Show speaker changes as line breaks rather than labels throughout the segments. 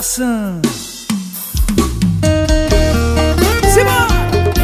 bagaça. Simbora!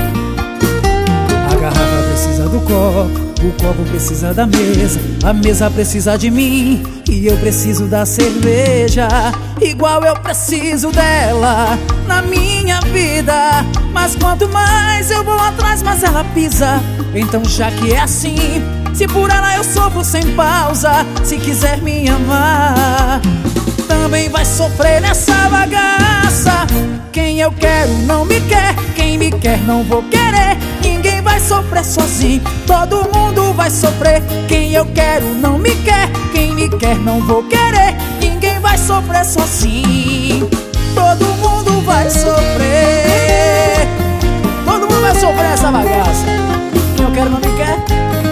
A garrafa precisa do copo, o copo precisa da mesa, a mesa precisa de mim e eu preciso da cerveja. Igual eu preciso dela na minha vida, mas quanto mais eu vou atrás, mais ela pisa. Então já que é assim, se por ela eu sofro sem pausa, se quiser me amar, também vai sofrer nessa bagaça. Quem eu quero não me quer, quem me quer não vou querer. Ninguém vai sofrer sozinho, todo mundo vai sofrer. Quem eu quero não me quer, quem me quer não vou querer. Ninguém vai sofrer sozinho, todo mundo vai sofrer. Todo mundo vai sofrer essa bagaça. Quem eu quero não me quer.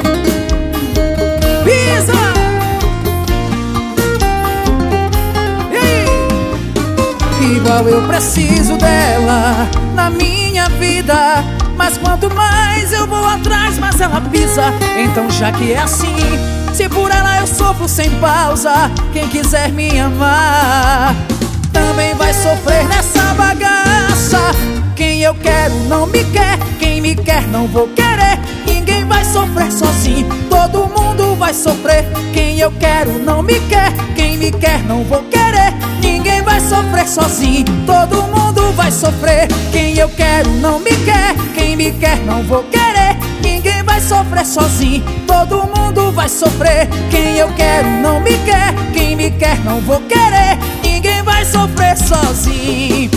Pisa! Igual eu preciso dela na minha vida, mas quanto mais eu vou atrás, mais ela pisa. Então já que é assim, se por ela eu sofro sem pausa, quem quiser me amar também vai sofrer nessa bagaça. Quem eu quero não me quer, quem me quer não vou querer. Ninguém vai sofrer sozinho, todo mundo vai sofrer. Quem eu quero não me quer, quem me quer não vou querer. Ninguém vai sofrer sozinho, todo mundo vai sofrer. Quem eu quero não me quer, quem me quer não vou querer. Ninguém vai sofrer sozinho, todo mundo vai sofrer. Quem eu quero não me quer, quem me quer não vou querer. Ninguém vai sofrer sozinho.